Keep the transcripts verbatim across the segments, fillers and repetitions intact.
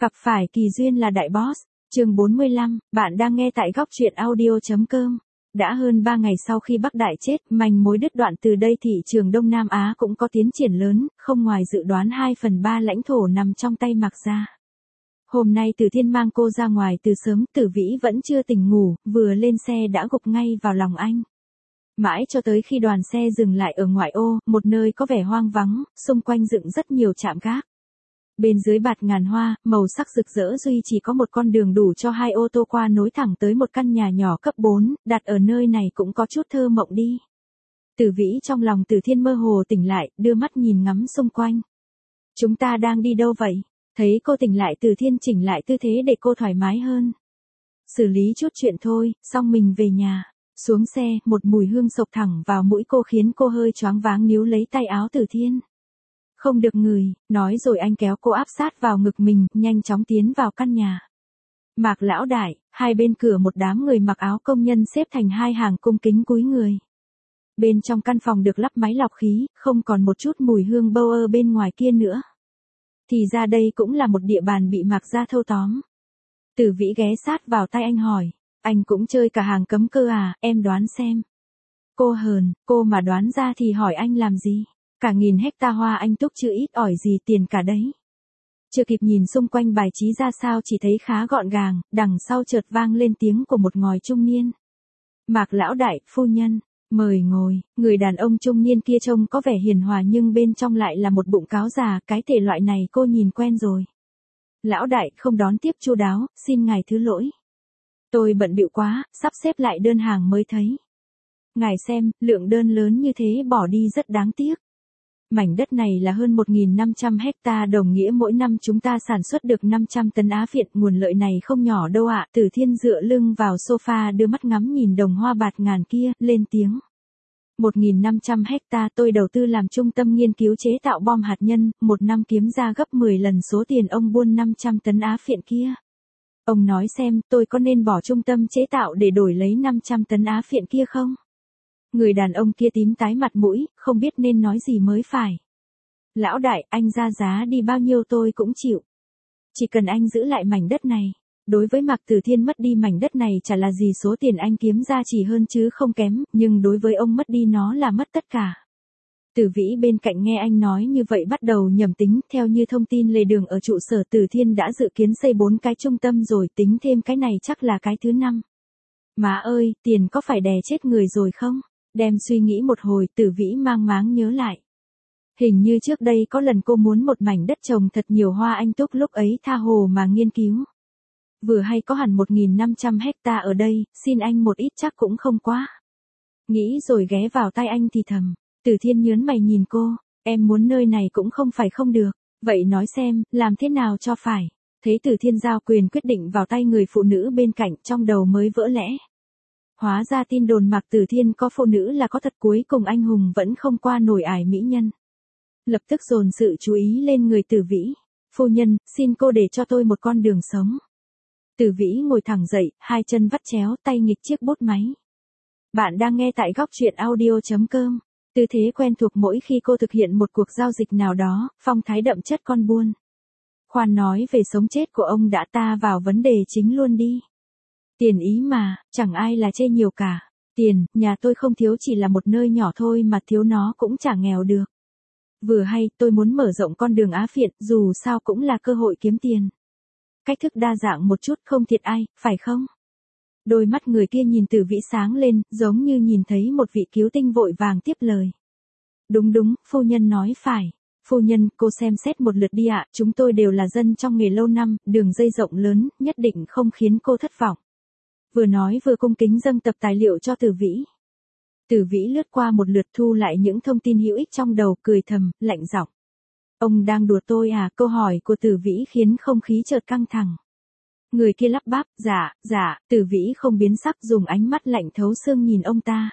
Gặp phải kỳ duyên là đại boss. Chương bốn mươi lăm, bạn đang nghe tại góc truyện audio chấm com. Đã hơn ba ngày sau khi Bắc Đại chết, manh mối đứt đoạn từ đây thị trường Đông Nam Á cũng có tiến triển lớn, không ngoài dự đoán hai phần ba lãnh thổ nằm trong tay Mạc gia. Hôm nay Từ Thiên mang cô ra ngoài từ sớm, Tử Vĩ vẫn chưa tỉnh ngủ, vừa lên xe đã gục ngay vào lòng anh. Mãi cho tới khi đoàn xe dừng lại ở ngoại ô, một nơi có vẻ hoang vắng, xung quanh dựng rất nhiều trạm gác. Bên dưới bạt ngàn hoa, màu sắc rực rỡ duy chỉ có một con đường đủ cho hai ô tô qua nối thẳng tới một căn nhà nhỏ cấp bốn, đặt ở nơi này cũng có chút thơ mộng đi. Tử Vĩ trong lòng Từ Thiên mơ hồ tỉnh lại, đưa mắt nhìn ngắm xung quanh. Chúng ta đang đi đâu vậy? Thấy cô tỉnh lại Từ Thiên chỉnh lại tư thế để cô thoải mái hơn. Xử lý chút chuyện thôi, xong mình về nhà. Xuống xe, một mùi hương sộc thẳng vào mũi cô khiến cô hơi choáng váng níu lấy tay áo Từ Thiên. Không được ngửi, nói rồi anh kéo cô áp sát vào ngực mình, nhanh chóng tiến vào căn nhà. Mạc lão đại, hai bên cửa một đám người mặc áo công nhân xếp thành hai hàng cung kính cúi người. Bên trong căn phòng được lắp máy lọc khí, không còn một chút mùi hương bâu ơ bên ngoài kia nữa. Thì ra đây cũng là một địa bàn bị Mạc gia thâu tóm. Tử Vĩ ghé sát vào tay anh hỏi, anh cũng chơi cả hàng cấm cơ à, em đoán xem. Cô hờn, cô mà đoán ra thì hỏi anh làm gì? Cả nghìn hecta hoa anh túc chứ ít ỏi gì tiền cả đấy. Chưa kịp nhìn xung quanh bài trí ra sao chỉ thấy khá gọn gàng, đằng sau chợt vang lên tiếng của một ngòi trung niên. Mạc lão đại, phu nhân, mời ngồi. Người đàn ông trung niên kia trông có vẻ hiền hòa nhưng bên trong lại là một bụng cáo già, cái thể loại này cô nhìn quen rồi. Lão đại không đón tiếp chu đáo, xin ngài thứ lỗi. Tôi bận bịu quá, sắp xếp lại đơn hàng mới thấy. Ngài xem, lượng đơn lớn như thế bỏ đi rất đáng tiếc. Mảnh đất này là hơn một nghìn năm trăm hecta, đồng nghĩa mỗi năm chúng ta sản xuất được năm trăm tấn Á Phiện, nguồn lợi này không nhỏ đâu ạ. Từ Thiên dựa lưng vào sofa đưa mắt ngắm nhìn đồng hoa bạt ngàn kia, lên tiếng. một nghìn năm trăm hecta tôi đầu tư làm trung tâm nghiên cứu chế tạo bom hạt nhân, một năm kiếm ra gấp mười lần số tiền ông buôn năm trăm tấn Á Phiện kia. Ông nói xem tôi có nên bỏ trung tâm chế tạo để đổi lấy năm trăm tấn Á Phiện kia không? Người đàn ông kia tím tái mặt mũi, không biết nên nói gì mới phải. Lão đại, anh ra giá đi bao nhiêu tôi cũng chịu. Chỉ cần anh giữ lại mảnh đất này. Đối với Mạc Từ Thiên mất đi mảnh đất này chả là gì, số tiền anh kiếm ra chỉ hơn chứ không kém, nhưng đối với ông mất đi nó là mất tất cả. Tử Vĩ bên cạnh nghe anh nói như vậy bắt đầu nhầm tính, theo như thông tin lề đường ở trụ sở Từ Thiên đã dự kiến xây bốn cái trung tâm rồi, tính thêm cái này chắc là cái thứ năm. Má ơi, tiền có phải đè chết người rồi không? Đem suy nghĩ một hồi, Tử Vĩ mang máng nhớ lại. Hình như trước đây có lần cô muốn một mảnh đất trồng thật nhiều hoa anh túc, lúc ấy tha hồ mà nghiên cứu. Vừa hay có hẳn một nghìn năm trăm hecta ở đây, xin anh một ít chắc cũng không quá. Nghĩ rồi ghé vào tay anh thì thầm. Từ Thiên nhớn mày nhìn cô, em muốn nơi này cũng không phải không được. Vậy nói xem, làm thế nào cho phải. Thấy Từ Thiên giao quyền quyết định vào tay người phụ nữ bên cạnh, trong đầu mới vỡ lẽ. Hóa ra tin đồn Mạc Từ Thiên có phụ nữ là có thật, cuối cùng anh hùng vẫn không qua nổi ải mỹ nhân. Lập tức dồn sự chú ý lên người Tử Vĩ. Phu nhân, xin cô để cho tôi một con đường sống. Tử Vĩ ngồi thẳng dậy, hai chân vắt chéo, tay nghịch chiếc bút máy. Bạn đang nghe tại góc truyện audio chấm com. Tư thế quen thuộc mỗi khi cô thực hiện một cuộc giao dịch nào đó, phong thái đậm chất con buôn. Khoan nói về sống chết của ông đã, ta vào vấn đề chính luôn đi. Tiền ý mà, chẳng ai là chê nhiều cả. Tiền, nhà tôi không thiếu, chỉ là một nơi nhỏ thôi mà thiếu nó cũng chả nghèo được. Vừa hay, tôi muốn mở rộng con đường Á Phiện, dù sao cũng là cơ hội kiếm tiền. Cách thức đa dạng một chút không thiệt ai, phải không? Đôi mắt người kia nhìn Tử Vĩ sáng lên, giống như nhìn thấy một vị cứu tinh, vội vàng tiếp lời. Đúng đúng, phu nhân nói phải. Phu nhân, cô xem xét một lượt đi ạ, chúng tôi đều là dân trong nghề lâu năm, đường dây rộng lớn, nhất định không khiến cô thất vọng. Vừa nói vừa cung kính dâng tập tài liệu cho Tử Vĩ. Tử Vĩ lướt qua một lượt thu lại những thông tin hữu ích trong đầu, cười thầm, lạnh giọng. Ông đang đùa tôi à? Câu hỏi của Tử Vĩ khiến không khí chợt căng thẳng. Người kia lắp bắp, dạ, dạ, Tử Vĩ không biến sắc, dùng ánh mắt lạnh thấu xương nhìn ông ta.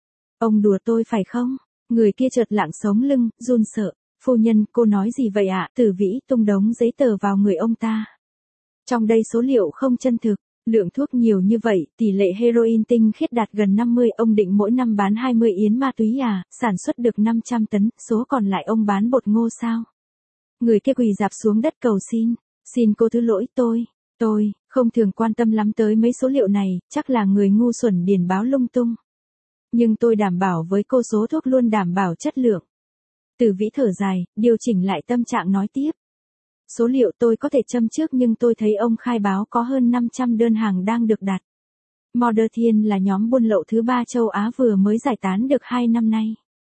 Ông đùa tôi phải không? Người kia chợt lặng sống lưng, run sợ. Phu nhân, cô nói gì vậy ạ? Tử Vĩ tung đống giấy tờ vào người ông ta. Trong đây số liệu không chân thực. Lượng thuốc nhiều như vậy, tỷ lệ heroin tinh khiết đạt gần năm mươi, ông định mỗi năm bán hai mươi yến ma túy à, sản xuất được năm trăm tấn, số còn lại ông bán bột ngô sao? Người kia quỳ rạp xuống đất cầu xin. Xin cô thứ lỗi tôi, tôi, không thường quan tâm lắm tới mấy số liệu này, chắc là người ngu xuẩn điền báo lung tung. Nhưng tôi đảm bảo với cô số thuốc luôn đảm bảo chất lượng. Từ Vĩ thở dài, điều chỉnh lại tâm trạng nói tiếp. Số liệu tôi có thể châm trước nhưng tôi thấy ông khai báo có hơn năm trăm đơn hàng đang được đặt. Motherthian là nhóm buôn lậu thứ ba châu Á vừa mới giải tán được hai năm nay.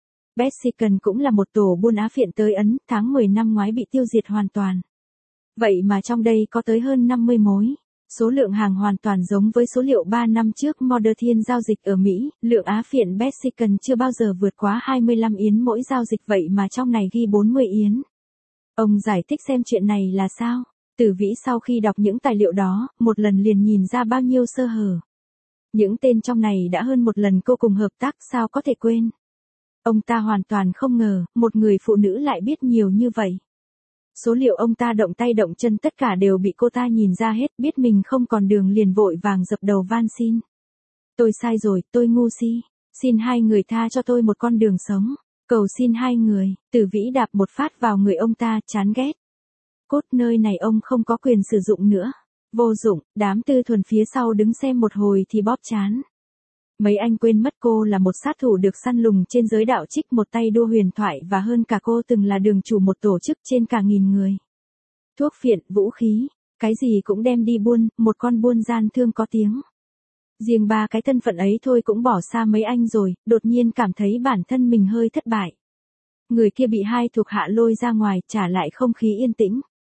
Bexican cũng là một tổ buôn Á phiện tới Ấn, tháng mười năm ngoái bị tiêu diệt hoàn toàn. Vậy mà trong đây có tới hơn năm mươi mối. Số lượng hàng hoàn toàn giống với số liệu ba năm trước Motherthian giao dịch ở Mỹ, lượng Á phiện Bexican chưa bao giờ vượt quá hai mươi lăm yến mỗi giao dịch vậy mà trong này ghi bốn mươi yến. Ông giải thích xem chuyện này là sao? Tử Vĩ sau khi đọc những tài liệu đó, một lần liền nhìn ra bao nhiêu sơ hở. Những tên trong này đã hơn một lần cô cùng hợp tác sao có thể quên. Ông ta hoàn toàn không ngờ, một người phụ nữ lại biết nhiều như vậy. Số liệu ông ta động tay động chân tất cả đều bị cô ta nhìn ra hết, biết mình không còn đường liền vội vàng dập đầu van xin. Tôi sai rồi, tôi ngu si. Xin hai người tha cho tôi một con đường sống. Cầu xin hai người, Tử Vĩ đạp một phát vào người ông ta, chán ghét. Cốt nơi này ông không có quyền sử dụng nữa. Vô dụng, đám Tư Thuần phía sau đứng xem một hồi thì bóp chán. Mấy anh quên mất cô là một sát thủ được săn lùng trên giới đạo trích, một tay đua huyền thoại và hơn cả cô từng là đường chủ một tổ chức trên cả nghìn người. Thuốc phiện, vũ khí, cái gì cũng đem đi buôn, một con buôn gian thương có tiếng. Riêng ba cái thân phận ấy thôi cũng bỏ xa mấy anh rồi, đột nhiên cảm thấy bản thân mình hơi thất bại. Người kia bị hai thuộc hạ lôi ra ngoài, trả lại không khí yên tĩnh.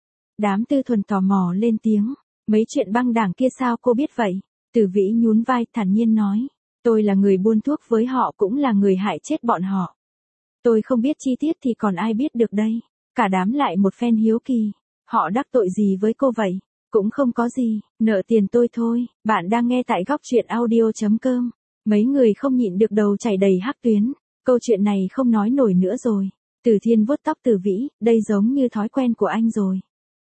Đám Tư Thuần tò mò lên tiếng, mấy chuyện băng đảng kia sao cô biết vậy? Tử Vĩ nhún vai thản nhiên nói, tôi là người buôn thuốc với họ cũng là người hại chết bọn họ. Tôi không biết chi tiết thì còn ai biết được đây. Cả đám lại một phen hiếu kỳ, họ đắc tội gì với cô vậy? Cũng không có gì, nợ tiền tôi thôi. Bạn đang nghe tại góc truyện audio chấm com. Mấy người không nhịn được đầu chảy đầy hắc tuyến. Câu chuyện này không nói nổi nữa rồi. Tử Thiên vuốt tóc Tử Vĩ, đây giống như thói quen của anh rồi.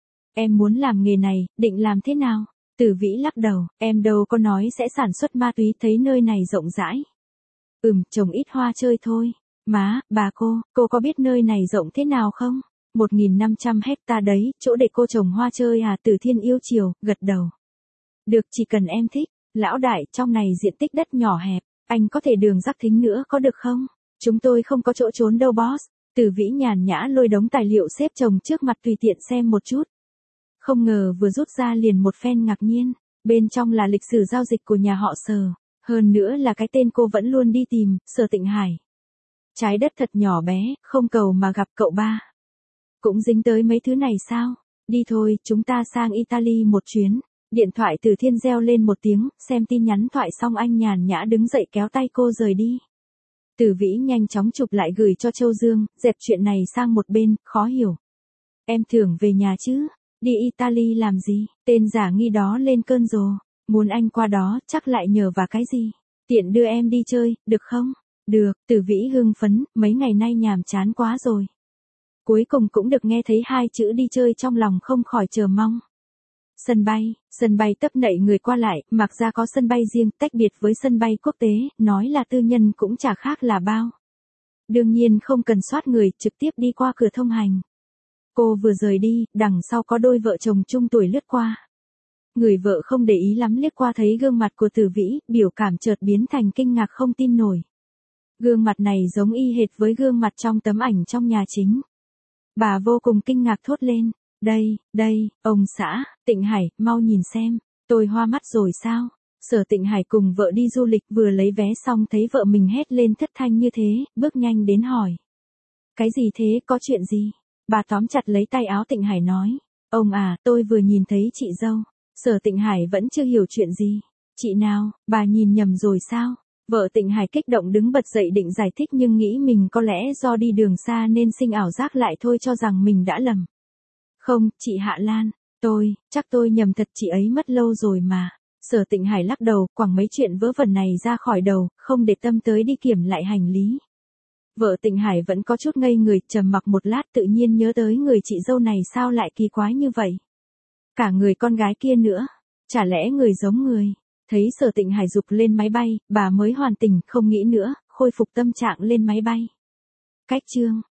Em muốn làm nghề này, định làm thế nào? Tử Vĩ lắc đầu, em đâu có nói sẽ sản xuất ma túy, thấy nơi này rộng rãi. Ừm, trồng ít hoa chơi thôi. Má, bà cô, cô có biết nơi này rộng thế nào không? một nghìn năm trăm hecta đấy, chỗ để cô trồng hoa chơi à? Tử Thiên yêu chiều, gật đầu. Được, chỉ cần em thích. Lão đại, trong này diện tích đất nhỏ hẹp, anh có thể đường rắc thính nữa có được không? Chúng tôi không có chỗ trốn đâu boss. Tử Vĩ nhàn nhã lôi đống tài liệu xếp chồng trước mặt tùy tiện xem một chút. Không ngờ vừa rút ra liền một phen ngạc nhiên, bên trong là lịch sử giao dịch của nhà họ Sở, hơn nữa là cái tên cô vẫn luôn đi tìm, Sở Tịnh Hải. Trái đất thật nhỏ bé, không cầu mà gặp cậu ba. Cũng dính tới mấy thứ này sao? Đi thôi, chúng ta sang Italy một chuyến. Điện thoại Tử Thiên reo lên một tiếng, xem tin nhắn thoại xong anh nhàn nhã đứng dậy kéo tay cô rời đi. Tử Vĩ nhanh chóng chụp lại gửi cho Châu Dương, dẹp chuyện này sang một bên, khó hiểu. Em tưởng về nhà chứ? Đi Italy làm gì? Tên giả nghi đó lên cơn rồ. Muốn anh qua đó, chắc lại nhờ vào cái gì? Tiện đưa em đi chơi, được không? Được, Tử Vĩ hưng phấn, mấy ngày nay nhàm chán quá rồi. Cuối cùng cũng được nghe thấy hai chữ đi chơi, trong lòng không khỏi chờ mong. Sân bay, sân bay tấp nập người qua lại, mặc ra có sân bay riêng, tách biệt với sân bay quốc tế, nói là tư nhân cũng chả khác là bao. Đương nhiên không cần soát người, trực tiếp đi qua cửa thông hành. Cô vừa rời đi, đằng sau có đôi vợ chồng chung tuổi lướt qua. Người vợ không để ý lắm liếc qua thấy gương mặt của Tử Vĩ, biểu cảm chợt biến thành kinh ngạc không tin nổi. Gương mặt này giống y hệt với gương mặt trong tấm ảnh trong nhà chính. Bà vô cùng kinh ngạc thốt lên, đây, đây, ông xã, Tịnh Hải, mau nhìn xem, tôi hoa mắt rồi sao? Sở Tịnh Hải cùng vợ đi du lịch vừa lấy vé xong thấy vợ mình hét lên thất thanh như thế, bước nhanh đến hỏi. Cái gì thế, có chuyện gì? Bà tóm chặt lấy tay áo Tịnh Hải nói, ông à, tôi vừa nhìn thấy chị dâu. Sở Tịnh Hải vẫn chưa hiểu chuyện gì. Chị nào, bà nhìn nhầm rồi sao? Vợ Tịnh Hải kích động đứng bật dậy định giải thích nhưng nghĩ mình có lẽ do đi đường xa nên sinh ảo giác lại thôi cho rằng mình đã lầm. Không, chị Hạ Lan, tôi, chắc tôi nhầm thật, chị ấy mất lâu rồi mà. Sở Tịnh Hải lắc đầu, quẳng mấy chuyện vớ vẩn này ra khỏi đầu, không để tâm tới đi kiểm lại hành lý. Vợ Tịnh Hải vẫn có chút ngây người, trầm mặc một lát tự nhiên nhớ tới người chị dâu này sao lại kỳ quái như vậy. Cả người con gái kia nữa, chả lẽ người giống người. Thấy Sở Tịnh Hải dục lên máy bay, bà mới hoàn tỉnh, không nghĩ nữa, khôi phục tâm trạng lên máy bay. Cách chương